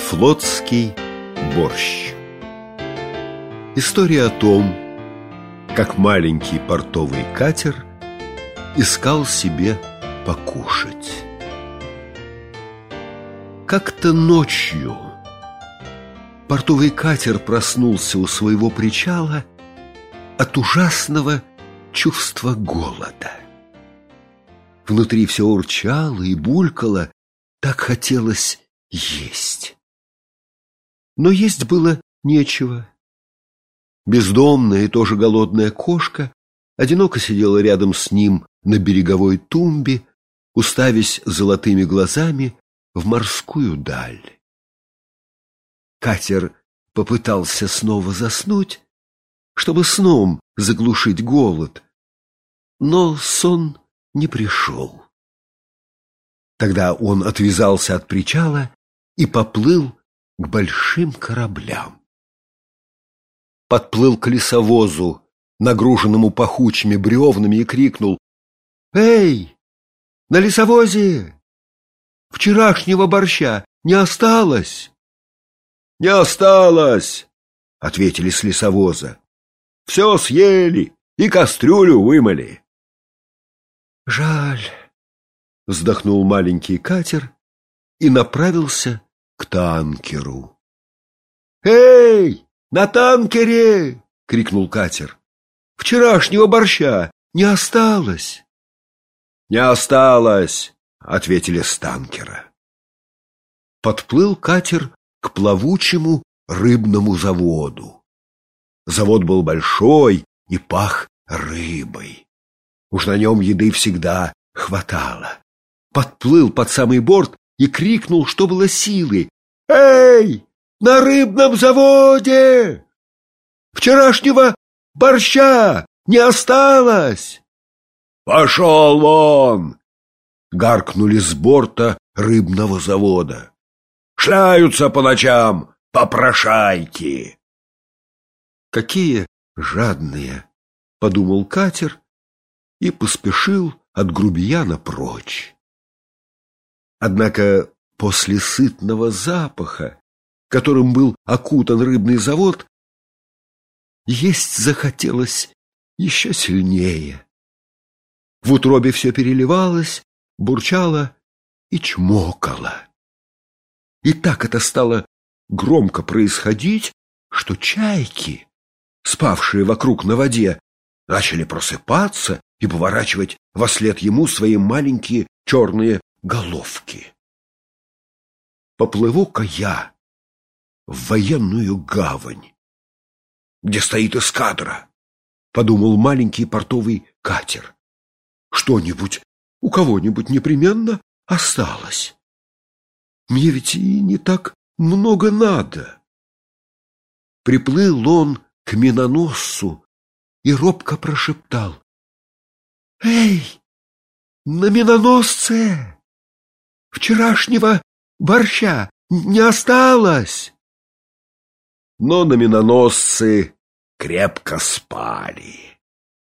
Флотский борщ. История о том, как маленький портовый катер искал себе покушать. Как-то ночью портовый катер проснулся у своего причала от ужасного чувства голода. Внутри все урчало и булькало, так хотелось есть. Но есть было нечего. Бездомная и тоже голодная кошка одиноко сидела рядом с ним на береговой тумбе, уставясь золотыми глазами в морскую даль. Катер попытался снова заснуть, чтобы сном заглушить голод, но сон не пришел. Тогда он отвязался от причала и поплыл к большим кораблям. Подплыл к лесовозу, нагруженному пахучими бревнами, и крикнул: «Эй, на лесовозе! Вчерашнего борща не осталось?» «Не осталось!» — ответили с лесовоза. «Все съели и кастрюлю вымыли». «Жаль!» — вздохнул маленький катер и направился к танкеру. «Эй, на танкере!» — крикнул катер. «Вчерашнего борща не осталось!» «Не осталось!» — ответили с танкера. Подплыл катер к плавучему рыбному заводу. Завод был большой и пах рыбой. Уж на нем еды всегда хватало. Подплыл под самый борт и крикнул, что было силы: «Эй, на рыбном заводе! Вчерашнего борща не осталось!» «Пошел вон!» — гаркнули с борта рыбного завода. «Шляются по ночам попрошайки!» «Какие жадные!» — подумал катер и поспешил от грубияна прочь. Однако после сытного запаха, которым был окутан рыбный завод, есть захотелось еще сильнее. В утробе все переливалось, бурчало и чмокало. И так это стало громко происходить, что чайки, спавшие вокруг на воде, начали просыпаться и поворачивать вослед ему свои маленькие черные головки. «Поплыву-ка я в военную гавань, где стоит эскадра», — подумал маленький портовый катер. «Что-нибудь у кого-нибудь непременно осталось. Мне ведь и не так много надо». Приплыл он к миноносцу и робко прошептал: «Эй, на миноносце! Вчерашнего борща не осталось!» Но на миноносцы крепко спали.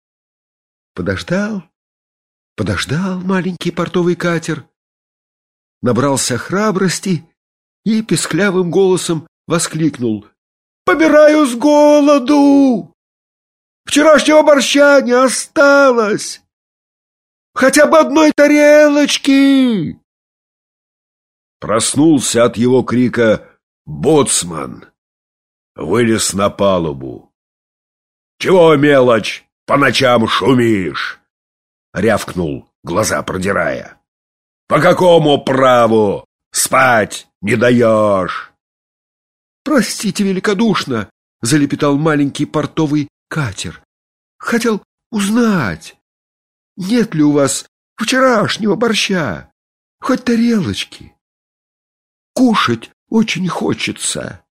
Подождал маленький портовый катер, набрался храбрости и песклявым голосом воскликнул: «Помираю с голоду! Вчерашнего борща не осталось! Хотя бы одной тарелочки!» Проснулся от его крика боцман, вылез на палубу. «Чего, мелочь, по ночам шумишь?» — рявкнул, глаза продирая. «По какому праву спать не даешь?» «Простите великодушно», — залепетал маленький портовый катер. «Хотел узнать, нет ли у вас вчерашнего борща, хоть тарелочки? Кушать очень хочется».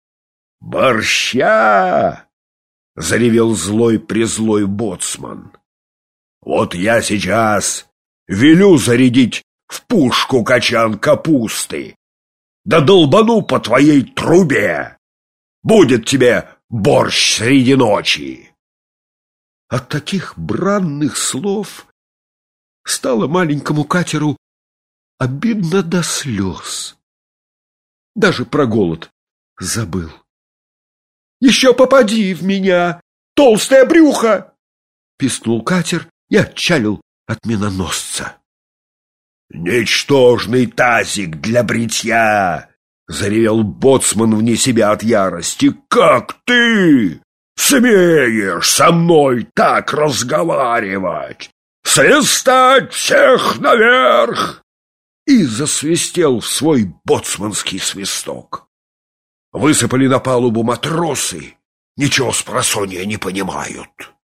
«Борща!» — заревел злой-призлой боцман. «Вот я сейчас велю зарядить в пушку качан капусты, да долбану по твоей трубе! Будет тебе борщ среди ночи!» От таких бранных слов стало маленькому катеру обидно до слез. Даже про голод забыл. «Еще попади в меня, толстое брюхо!» Пискнул катер и отчалил от миноносца. «Ничтожный тазик для бритья!» — заревел боцман вне себя от ярости. «Как ты смеешь со мной так разговаривать? Свистать всех наверх!» И засвистел в свой боцманский свисток. Высыпали на палубу матросы, ничего спросонья не понимают.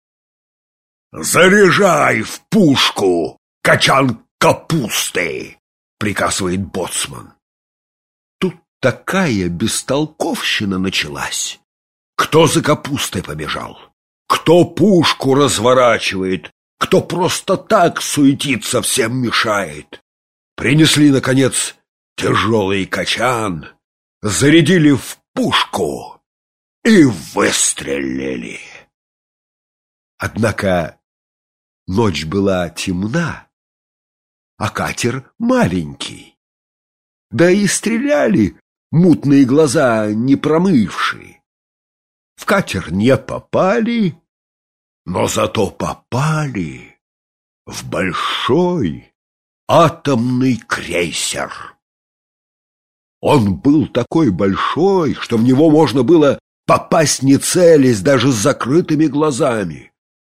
«Заряжай в пушку качан капусты!» — приказывает боцман. Тут такая бестолковщина началась. Кто за капустой побежал, кто пушку разворачивает, кто просто так суетиться всем мешает. Принесли, наконец, тяжелый качан, зарядили в пушку и выстрелили. Однако ночь была темна, а катер маленький. Да и стреляли мутные глаза не промывшие. В катер не попали, но зато попали в большой атомный крейсер. Он был такой большой, что в него можно было попасть не целясь, даже с закрытыми глазами.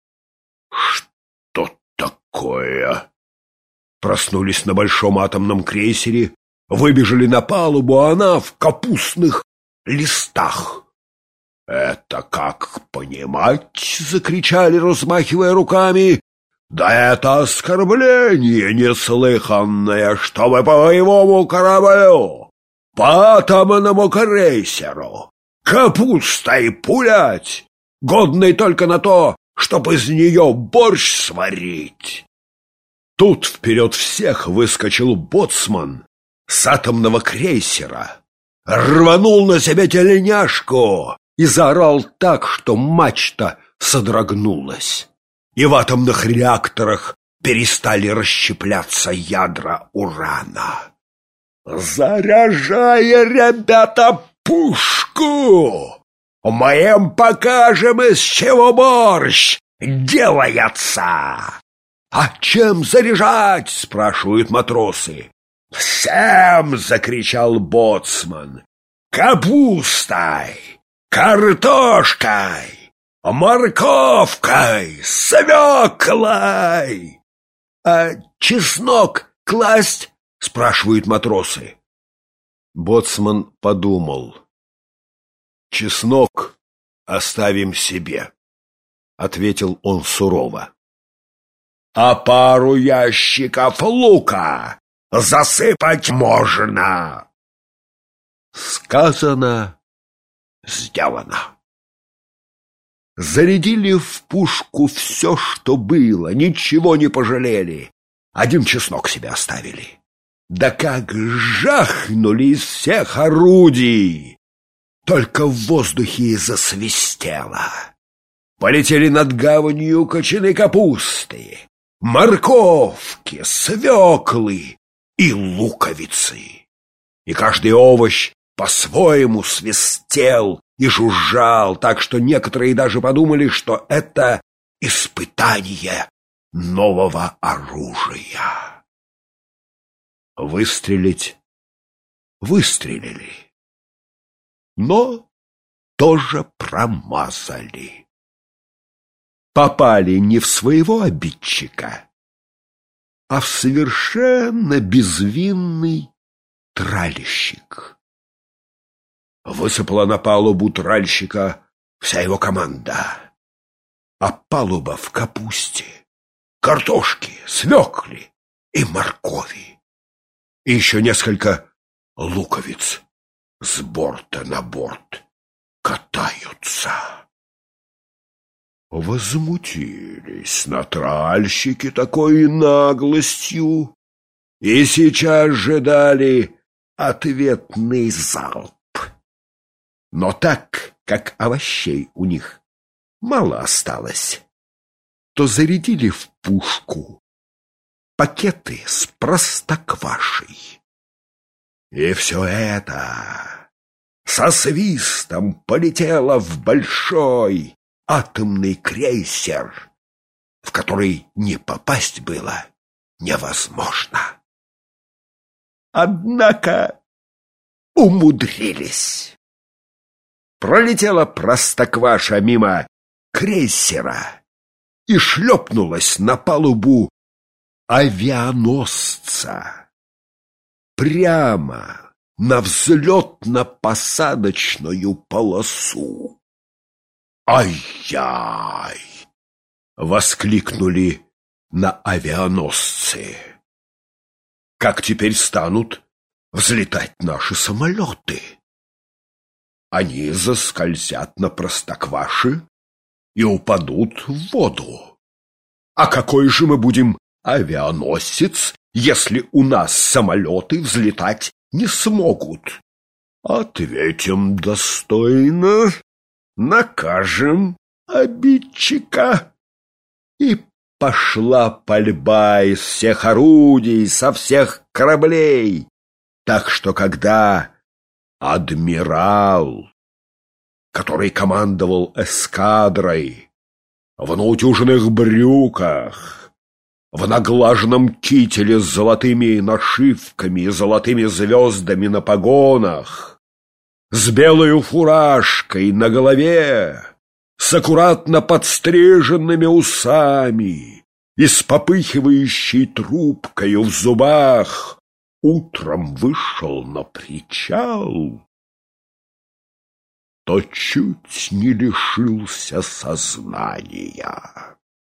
«Что такое?» Проснулись на большом атомном крейсере, выбежали на палубу, а она в капустных листах. «Это как понимать?» — закричали, размахивая руками. «Да это оскорбление неслыханное, чтобы по боевому кораблю, по атомному крейсеру, капустой пулять, годной только на то, чтобы из нее борщ сварить». Тут вперед всех выскочил боцман с атомного крейсера, рванул на себя тельняшку и заорал так, что мачта содрогнулась. И в атомных реакторах перестали расщепляться ядра урана. «Заряжай, ребята, пушку! Мы им покажем, из чего борщ делается!» «А чем заряжать?» — спрашивают матросы. «Всем!» — закричал боцман. «Капустой, картошкой, морковкой, свеклой!» «А чеснок класть?» — спрашивают матросы. Боцман подумал. «Чеснок оставим себе», — ответил он сурово. «А пару ящиков лука засыпать можно!» Сказано, сделано. Зарядили в пушку все, что было, ничего не пожалели. Один чеснок себе оставили. Да как жахнули из всех орудий! Только в воздухе засвистело. Полетели над гаванью кочаны капусты, морковки, свеклы и луковицы. И каждый овощ по-своему свистел и жужжал, так что некоторые даже подумали, что это испытание нового оружия. Выстрелить выстрелили, но тоже промазали. Попали не в своего обидчика, а в совершенно безвинный тральщик. Высыпала на палубу тральщика вся его команда, а палуба в капусте, картошке, свекле и моркови, и еще несколько луковиц с борта на борт катаются. Возмутились на тральщике такой наглостью и сейчас же дали ответный залп. Но так как овощей у них мало осталось, то зарядили в пушку пакеты с простоквашей. И все это со свистом полетело в большой атомный крейсер, в который не попасть было невозможно. Однако умудрились. Пролетела Простокваша мимо крейсера и шлепнулась на палубу авианосца прямо на взлетно-посадочную полосу. «Ай-яй!» — воскликнули на авианосце. «Как теперь станут взлетать наши самолеты? Они заскользят на Простокваше и упадут в воду. А какой же мы будем авианосец, если у нас самолеты взлетать не смогут? Ответим достойно, накажем обидчика». И пошла пальба из всех орудий, со всех кораблей, так что когда адмирал, который командовал эскадрой, в наутюженных брюках, в наглаженном кителе с золотыми нашивками и золотыми звездами на погонах, с белою фуражкой на голове, с аккуратно подстриженными усами и с попыхивающей трубкою в зубах, утром вышел на причал, то чуть не лишился сознания.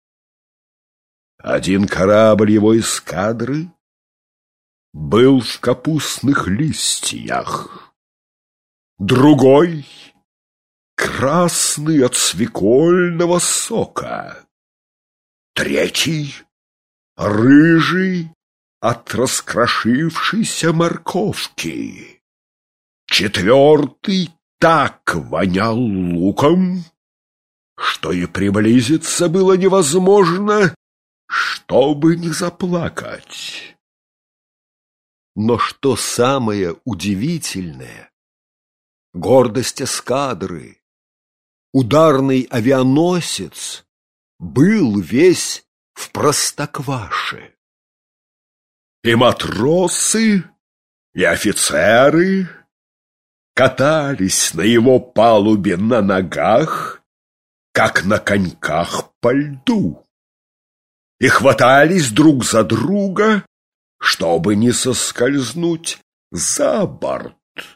Один корабль его эскадры был в капустных листьях, другой — красный от свекольного сока, третий — рыжий от раскрошившейся морковки, четвертый так вонял луком, что и приблизиться было невозможно, чтобы не заплакать. Но что самое удивительное, гордость эскадры, ударный авианосец был весь в Простокваше. И матросы, и офицеры катались на его палубе на ногах, как на коньках по льду, и хватались друг за друга, чтобы не соскользнуть за борт.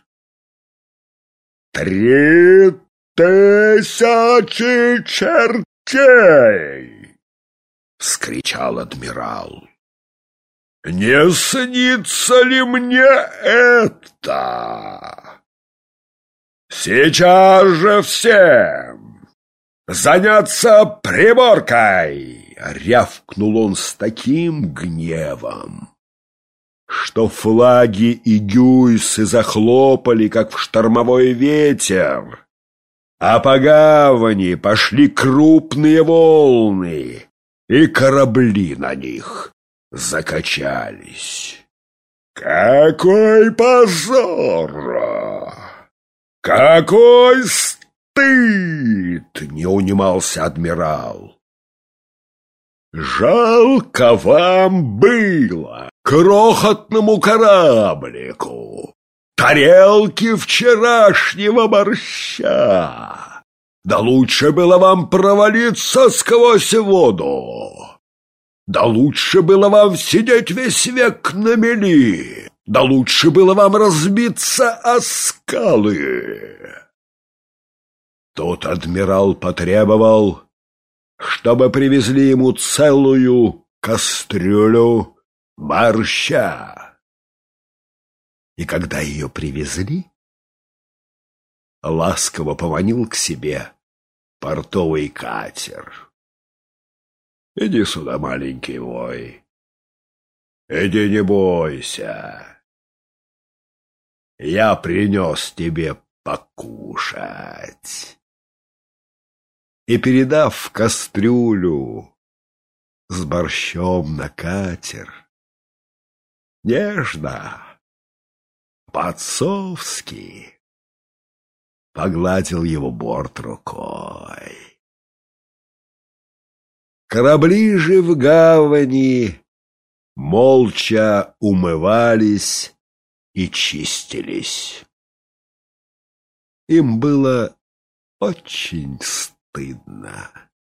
3000 чертей! — вскричал адмирал. «Не снится ли мне это? Сейчас же всем заняться приборкой!» — рявкнул он с таким гневом, что флаги и гюйсы захлопали, как в штормовой ветер, а по гавани пошли крупные волны, и корабли на них закачались. «Какой позор! Какой стыд!» — не унимался адмирал. «Жалко вам было, крохотному кораблику, тарелки вчерашнего борща. Да лучше было вам провалиться сквозь воду. Да лучше было вам сидеть весь век на мели. Да лучше было вам разбиться о скалы». Тут адмирал потребовал, чтобы привезли ему целую кастрюлю борща. И когда ее привезли, ласково поманил к себе портовый катер. «Иди сюда, маленький мой, иди, не бойся. Я принес тебе покушать». И, передав кастрюлю с борщом на катер, нежно, по-отцовски погладил его борт рукой. Корабли же в гавани молча умывались и чистились. Им было очень стыдно.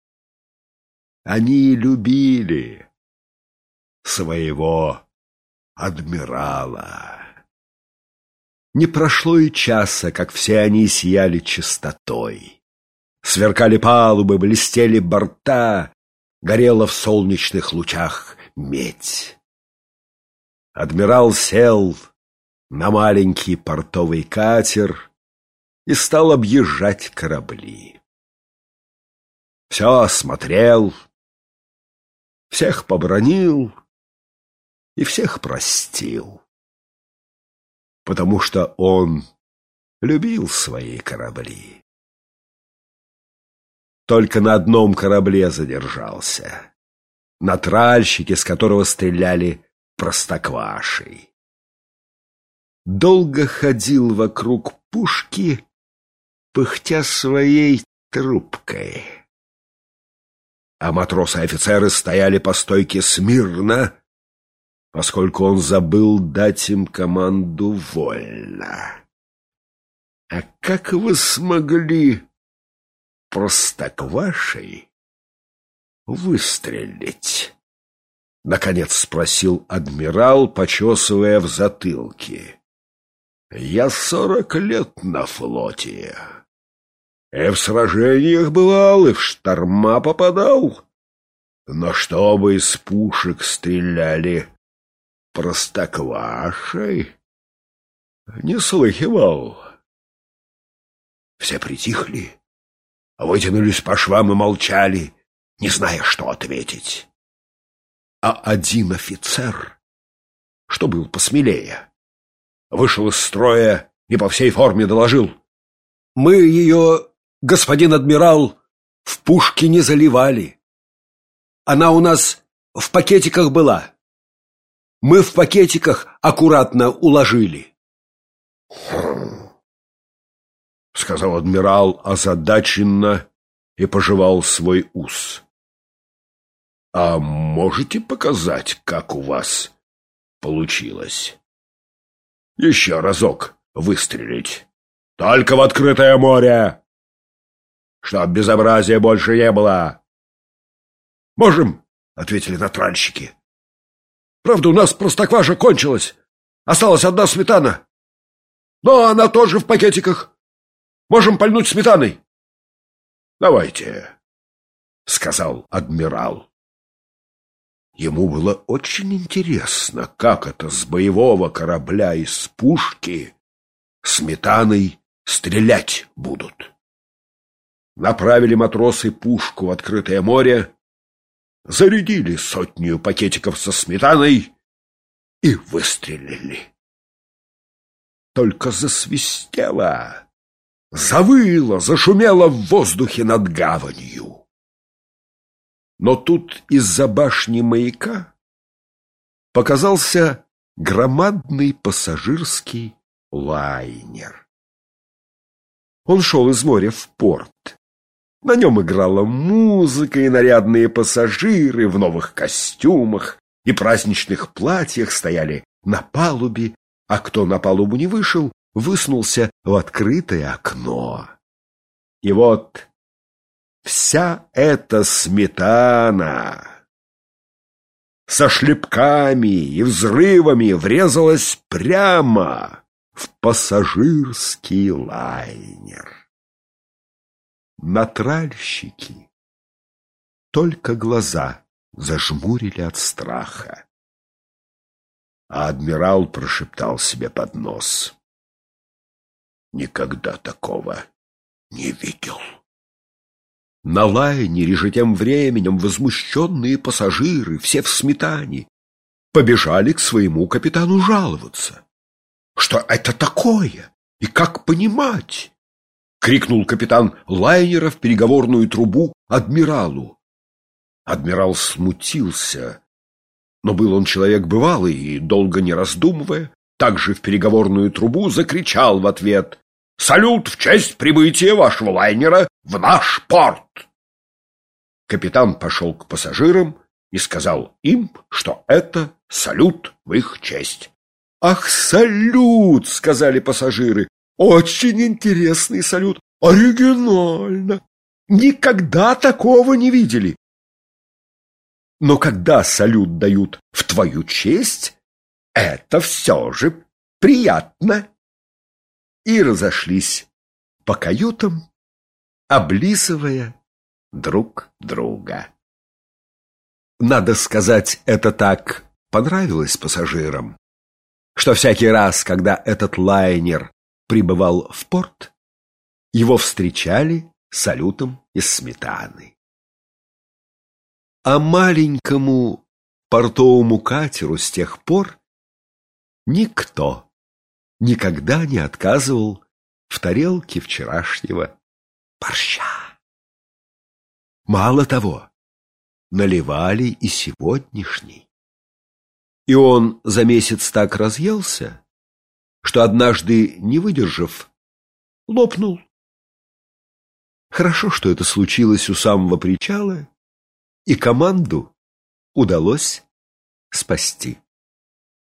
Они любили своего адмирала. Не прошло и часа, как все они сияли чистотой. Сверкали палубы, блестели борта, горела в солнечных лучах медь. Адмирал сел на маленький портовый катер и стал объезжать корабли. Все осмотрел, всех побранил и всех простил, потому что он любил свои корабли. Только на одном корабле задержался, на тральщике, с которого стреляли простоквашей. Долго ходил вокруг пушки, пыхтя своей трубкой. А матросы и офицеры стояли по стойке смирно, поскольку он забыл дать им команду вольно. «А как вы смогли простоквашей выстрелить?» — наконец спросил адмирал, почесывая в затылке. «Я 40 лет на флоте. И в сражениях бывал, и в шторма попадал. Но чтобы из пушек стреляли простоквашей, не слыхивал». Все притихли, вытянулись по швам и молчали, не зная, что ответить. А один офицер, что был посмелее, вышел из строя и по всей форме доложил: «Мы ее, господин адмирал, в пушки не заливали. Она у нас в пакетиках была. Мы в пакетиках аккуратно уложили». «Хм», — сказал адмирал озадаченно и пожевал свой ус. «А можете показать, как у вас получилось? Еще разок выстрелить. Только в открытое море, чтоб безобразия больше не было». «Можем», — ответили натральщики. «Правда, у нас простокваша кончилась. Осталась одна сметана. Но она тоже в пакетиках. Можем пальнуть сметаной». «Давайте», — сказал адмирал. Ему было очень интересно, как это с боевого корабля из пушки сметаной стрелять будут. Направили матросы пушку в открытое море, зарядили 100 пакетиков со сметаной и выстрелили. Только засвистело, завыло, зашумело в воздухе над гаванью. Но тут из-за башни маяка показался громадный пассажирский лайнер. Он шел из моря в порт. На нем играла музыка, и нарядные пассажиры в новых костюмах и праздничных платьях стояли на палубе, а кто на палубу не вышел, высунулся в открытое окно. И вот вся эта сметана со шлепками и взрывами врезалась прямо в пассажирский лайнер. Натральщики только глаза зажмурили от страха. А адмирал прошептал себе под нос: «Никогда такого не видел». На лайнере же тем временем возмущенные пассажиры, все в сметане, побежали к своему капитану жаловаться. «Что это такое? И как понимать?» — крикнул капитан лайнера в переговорную трубу адмиралу. Адмирал смутился, но был он человек бывалый и, долго не раздумывая, также в переговорную трубу закричал в ответ: «Салют в честь прибытия вашего лайнера в наш порт!» Капитан пошел к пассажирам и сказал им, что это салют в их честь. «Ах, салют!» — сказали пассажиры. «Очень интересный салют! Оригинально! Никогда такого не видели!» Но когда салют дают в твою честь, это все же приятно. И разошлись по каютам, облизывая друг друга. Надо сказать, это так понравилось пассажирам, что всякий раз, когда этот лайнер прибывал в порт, его встречали салютом из сметаны. А маленькому портовому катеру с тех пор никто никогда не отказывал в тарелке вчерашнего борща. Мало того, наливали и сегодняшний. И он за месяц так разъелся, что однажды, не выдержав, лопнул. Хорошо, что это случилось у самого причала, и команду удалось спасти.